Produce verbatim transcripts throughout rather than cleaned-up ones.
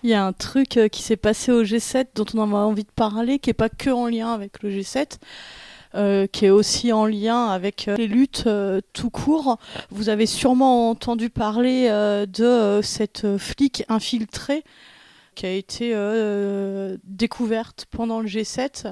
Il y a un truc euh, qui s'est passé au G sept dont on a envie de parler, qui n'est pas que en lien avec le G sept, euh, qui est aussi en lien avec euh, les luttes euh, tout court. Vous avez sûrement entendu parler euh, de euh, cette euh, flic infiltrée qui a été euh, découverte pendant le G sept.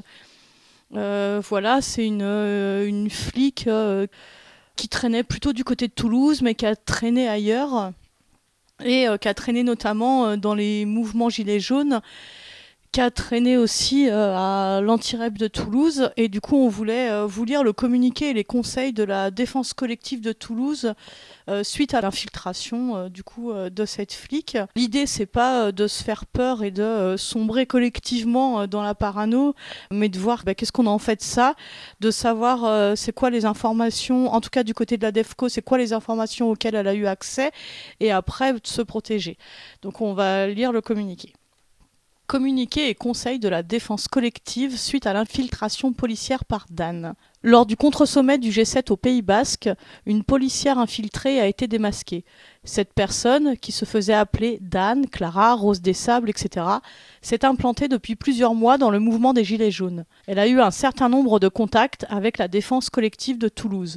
Euh, voilà, c'est une, euh, une flic euh, qui traînait plutôt du côté de Toulouse, mais qui a traîné ailleurs. Et euh, qui a traîné notamment euh, dans les mouvements Gilets jaunes, qui a traîné aussi euh, à l'Antirep de Toulouse. Et du coup, on voulait euh, vous lire le communiqué et les conseils de la défense collective de Toulouse euh, suite à l'infiltration euh, du coup euh, de cette flic. L'idée, c'est pas euh, de se faire peur et de euh, sombrer collectivement euh, dans la parano, mais de voir bah, qu'est-ce qu'on en fait de ça, de savoir euh, c'est quoi les informations, en tout cas du côté de la DEFCO, c'est quoi les informations auxquelles elle a eu accès, et après de se protéger. Donc on va lire le communiqué. Communiqué et conseil de la défense collective suite à l'infiltration policière par Dan. Lors du contre-sommet du G sept au Pays Basque, une policière infiltrée a été démasquée. Cette personne, qui se faisait appeler Dan, Clara, Rose des Sables, et cetera, s'est implantée depuis plusieurs mois dans le mouvement des Gilets jaunes. Elle a eu un certain nombre de contacts avec la défense collective de Toulouse.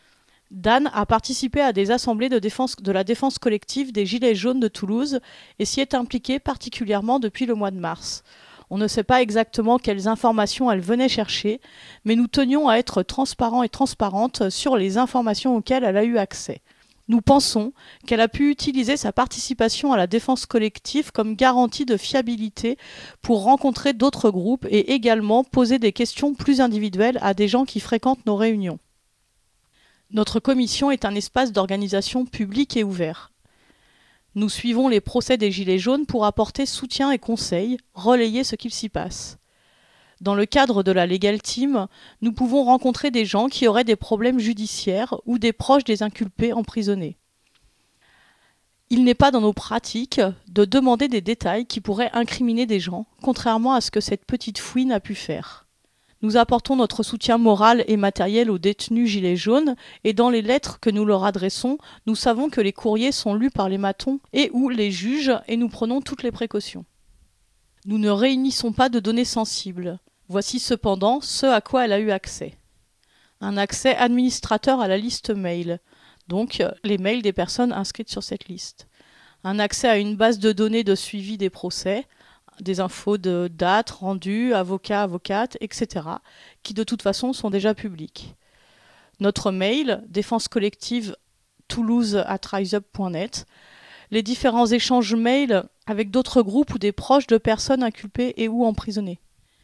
Dan a participé à des assemblées de, défense, de la défense collective des Gilets jaunes de Toulouse et s'y est impliquée particulièrement depuis le mois de mars. On ne sait pas exactement quelles informations elle venait chercher, mais nous tenions à être transparents et transparentes sur les informations auxquelles elle a eu accès. Nous pensons qu'elle a pu utiliser sa participation à la défense collective comme garantie de fiabilité pour rencontrer d'autres groupes et également poser des questions plus individuelles à des gens qui fréquentent nos réunions. Notre commission est un espace d'organisation public et ouvert. Nous suivons les procès des Gilets jaunes pour apporter soutien et conseils, relayer ce qu'il s'y passe. Dans le cadre de la Legal Team, nous pouvons rencontrer des gens qui auraient des problèmes judiciaires ou des proches des inculpés emprisonnés. Il n'est pas dans nos pratiques de demander des détails qui pourraient incriminer des gens, contrairement à ce que cette petite fouine a pu faire. Nous apportons notre soutien moral et matériel aux détenus Gilets jaunes et dans les lettres que nous leur adressons, nous savons que les courriers sont lus par les matons et ou les juges et nous prenons toutes les précautions. Nous ne réunissons pas de données sensibles. Voici cependant ce à quoi elle a eu accès. Un accès administrateur à la liste mail, donc les mails des personnes inscrites sur cette liste. Un accès à une base de données de suivi des procès, des infos de dates, rendues, avocats, avocates, et cetera, qui de toute façon sont déjà publiques. Notre mail, défense collective toulouse arobase riseup point net, les différents échanges mails avec d'autres groupes ou des proches de personnes inculpées et ou emprisonnées.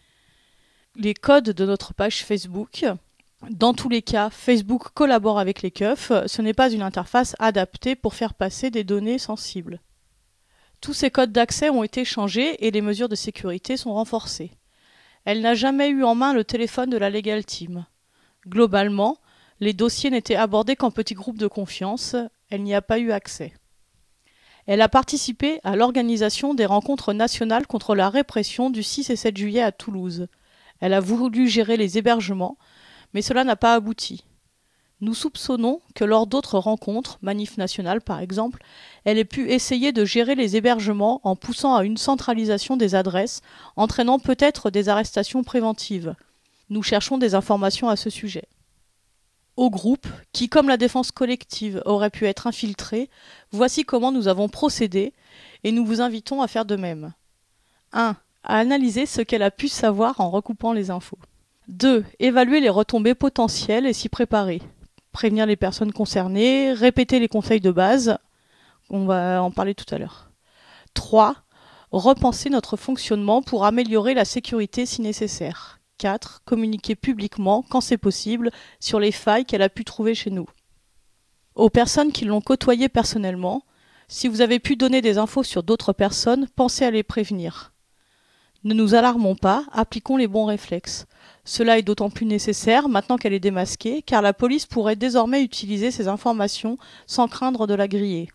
Les codes de notre page Facebook. Dans tous les cas, Facebook collabore avec les keufs, ce n'est pas une interface adaptée pour faire passer des données sensibles. Tous ces codes d'accès ont été changés et les mesures de sécurité sont renforcées. Elle n'a jamais eu en main le téléphone de la Legal Team. Globalement, les dossiers n'étaient abordés qu'en petits groupes de confiance, elle n'y a pas eu accès. Elle a participé à l'organisation des rencontres nationales contre la répression du six et sept juillet à Toulouse. Elle a voulu gérer les hébergements, mais cela n'a pas abouti. Nous soupçonnons que lors d'autres rencontres, Manif Nationale par exemple, elle ait pu essayer de gérer les hébergements en poussant à une centralisation des adresses, entraînant peut-être des arrestations préventives. Nous cherchons des informations à ce sujet. Au groupe, qui comme la défense collective aurait pu être infiltré, voici comment nous avons procédé et nous vous invitons à faire de même. un. À analyser ce qu'elle a pu savoir en recoupant les infos. deux. Évaluer les retombées potentielles et s'y préparer. Prévenir les personnes concernées, répéter les conseils de base, on va en parler tout à l'heure. trois. Repenser notre fonctionnement pour améliorer la sécurité si nécessaire. quatre. Communiquer publiquement, quand c'est possible, sur les failles qu'elle a pu trouver chez nous. Aux personnes qui l'ont côtoyée personnellement, si vous avez pu donner des infos sur d'autres personnes, pensez à les prévenir. Ne nous alarmons pas, appliquons les bons réflexes. Cela est d'autant plus nécessaire maintenant qu'elle est démasquée, car la police pourrait désormais utiliser ces informations sans craindre de la griller.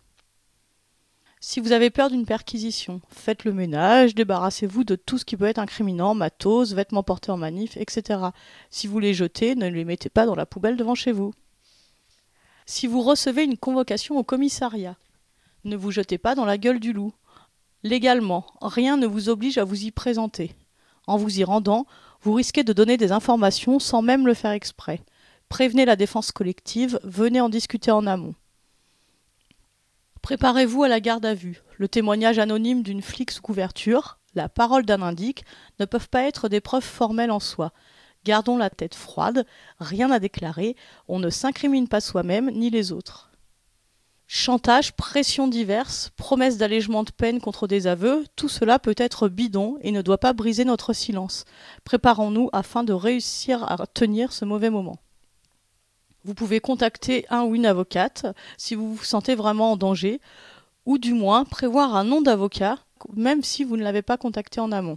Si vous avez peur d'une perquisition, faites le ménage, débarrassez-vous de tout ce qui peut être incriminant, matos, vêtements portés en manif, et cetera. Si vous les jetez, ne les mettez pas dans la poubelle devant chez vous. Si vous recevez une convocation au commissariat, ne vous jetez pas dans la gueule du loup. Légalement, rien ne vous oblige à vous y présenter. En vous y rendant, vous risquez de donner des informations sans même le faire exprès. Prévenez la défense collective, venez en discuter en amont. Préparez-vous à la garde à vue. Le témoignage anonyme d'une flic sous couverture, la parole d'un indique, ne peuvent pas être des preuves formelles en soi. Gardons la tête froide, rien à déclarer, on ne s'incrimine pas soi-même ni les autres. Chantage, pressions diverses, promesses d'allègement de peine contre des aveux, tout cela peut être bidon et ne doit pas briser notre silence. Préparons-nous afin de réussir à tenir ce mauvais moment. Vous pouvez contacter un ou une avocate si vous vous sentez vraiment en danger, ou du moins prévoir un nom d'avocat, même si vous ne l'avez pas contacté en amont.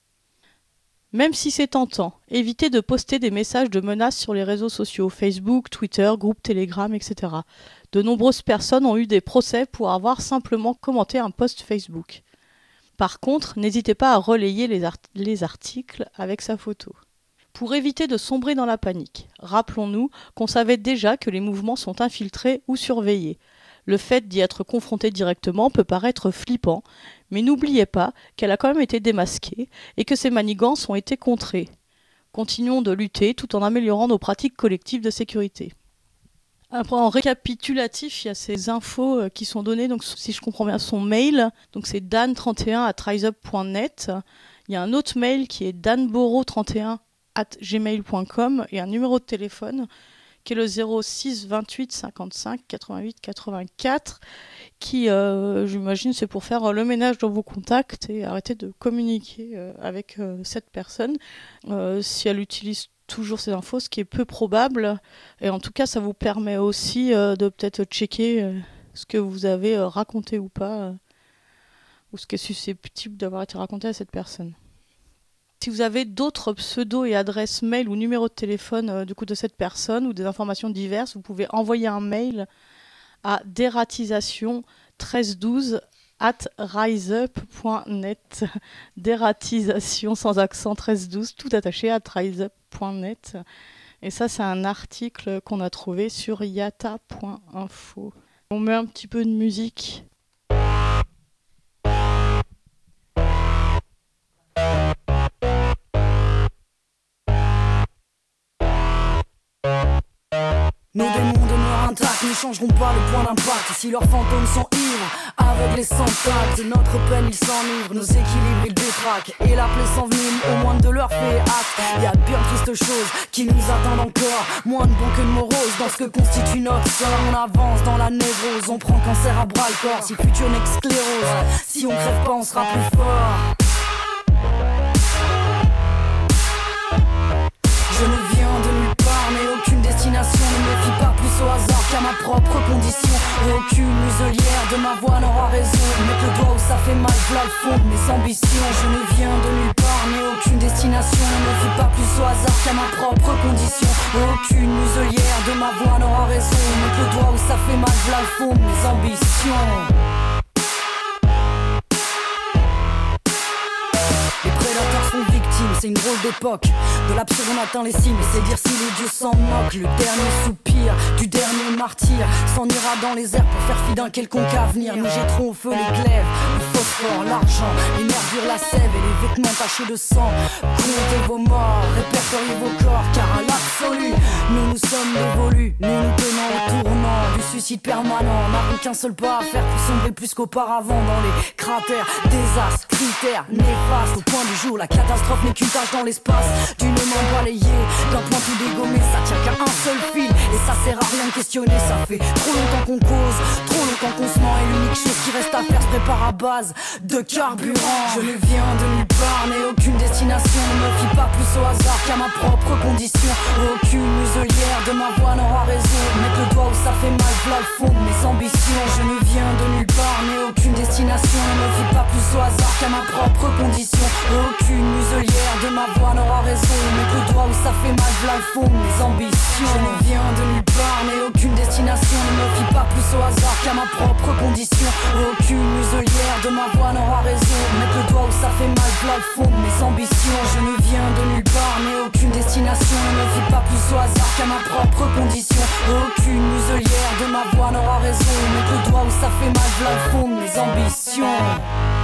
Même si c'est tentant, évitez de poster des messages de menaces sur les réseaux sociaux, Facebook, Twitter, groupes Telegram, et cetera. De nombreuses personnes ont eu des procès pour avoir simplement commenté un post Facebook. Par contre, n'hésitez pas à relayer les, art- les articles avec sa photo. Pour éviter de sombrer dans la panique, rappelons-nous qu'on savait déjà que les mouvements sont infiltrés ou surveillés. Le fait d'y être confronté directement peut paraître flippant, mais n'oubliez pas qu'elle a quand même été démasquée et que ces manigances ont été contrées. Continuons de lutter tout en améliorant nos pratiques collectives de sécurité. Après, en récapitulatif, il y a ces infos qui sont données, donc si je comprends bien son mail, donc c'est dan trente et un arobase riseup point net. Il y a un autre mail qui est danboro trente et un arobase gmail point com et un numéro de téléphone qui est le zéro six vingt-huit cinquante-cinq quatre-vingt-huit quatre-vingt-quatre, qui, euh, j'imagine, c'est pour faire le ménage dans vos contacts et arrêter de communiquer euh, avec euh, cette personne euh, si elle utilise toujours ces infos, ce qui est peu probable. Et en tout cas, ça vous permet aussi euh, de peut-être checker euh, ce que vous avez euh, raconté ou pas, euh, ou ce qui est susceptible d'avoir été raconté à cette personne. Si vous avez d'autres pseudos et adresses mail ou numéros de téléphone euh, du coup de cette personne ou des informations diverses, vous pouvez envoyer un mail à dératisation treize douze arobase riseup point net. Dératisation sans accent treize douze, tout attaché à riseup point net. Et ça, c'est un article qu'on a trouvé sur yata point info. On met un petit peu de musique. Nos démons demeurent intacts, ne changeront pas le point d'impact. Si leurs fantômes sont ivres, aveugles et sans tact, de notre peine ils s'enivrent, nos équilibres ils détraquent. Et la plaie s'envenime, au moins de leur fait acte. Y a de bien tristes choses qui nous attendent encore, moins de bons que de moroses dans ce que constitue notre sort. On avance dans la névrose, on prend cancer à bras le corps. Si le futur n'est que sclérose, si on crève pas on sera plus fort. Je ne viens de nulle part, mais aucune destination ne me fie pas plus au hasard qu'à ma propre condition. Et aucune muselière de ma voix n'aura raison. Mettre le doigt où ça fait mal, v'là le fond de mes ambitions. Je ne viens de nulle part, mais aucune destination ne me fie pas plus au hasard qu'à ma propre condition. Et aucune muselière de ma voix n'aura raison. Mettre le doigt où ça fait mal, v'là le fond de mes ambitions. Les prédateurs sont victimes, c'est une drôle d'époque. De l'absurde on atteint les cimes, et c'est dire si les dieux s'en moquent. Le dernier soupir du dernier martyr s'en ira dans les airs pour faire fi d'un quelconque avenir. Nous jetterons au feu les glaives, le phosphore, l'argent, les nervures, la sève et les vêtements tachés de sang. Comptez vos morts, répertoriez vos corps, car à l'absolu, nous nous sommes dévolus. Nous nous tenons au tournant du suicide permanent. N'avons qu'un seul pas à faire pour sombrer plus qu'auparavant dans les cratères, désastres, critères néfastes. Au point du jour, la catastrophe n'est qu'une tache dans l'espace, d'une main balayée, d'un point tout dégommé. Ça tient qu'à un seul fil, et ça sert à rien de questionner. Ça fait trop longtemps qu'on cause, trop longtemps qu'on se ment, et l'unique chose qui reste à faire se prépare à base de carburant. Je ne viens de nulle part, mais aucune destination ne me fie pas plus au hasard qu'à ma propre condition. Aucune muselière de ma voix n'aura raison. Mettre le doigt où ça fait mal, v'là le fond de mes ambitions. Je ne viens de nulle part, mais aucune destination ne me fie pas plus au hasard qu'à ma propre condition. Aucune muselière de ma voix n'aura raison. Mettre le doigt où ça fait mal, v'là le fond de mes ambitions. Je ne viens de nulle part, mais aucune destination ne me fie pas plus au hasard qu'à ma propre condition. Aucune muselière de ma voix n'aura raison. Mettre le doigt où ça fait mal, v'là le fond de mes ambitions. Je ne viens de nulle part, mais aucune destination ne me fie pas plus au hasard qu'à ma propre condition. Aucune muselière de ma voix n'aura raison. Mettre le doigt où ça fait mal, v'là le fond de mes ambitions.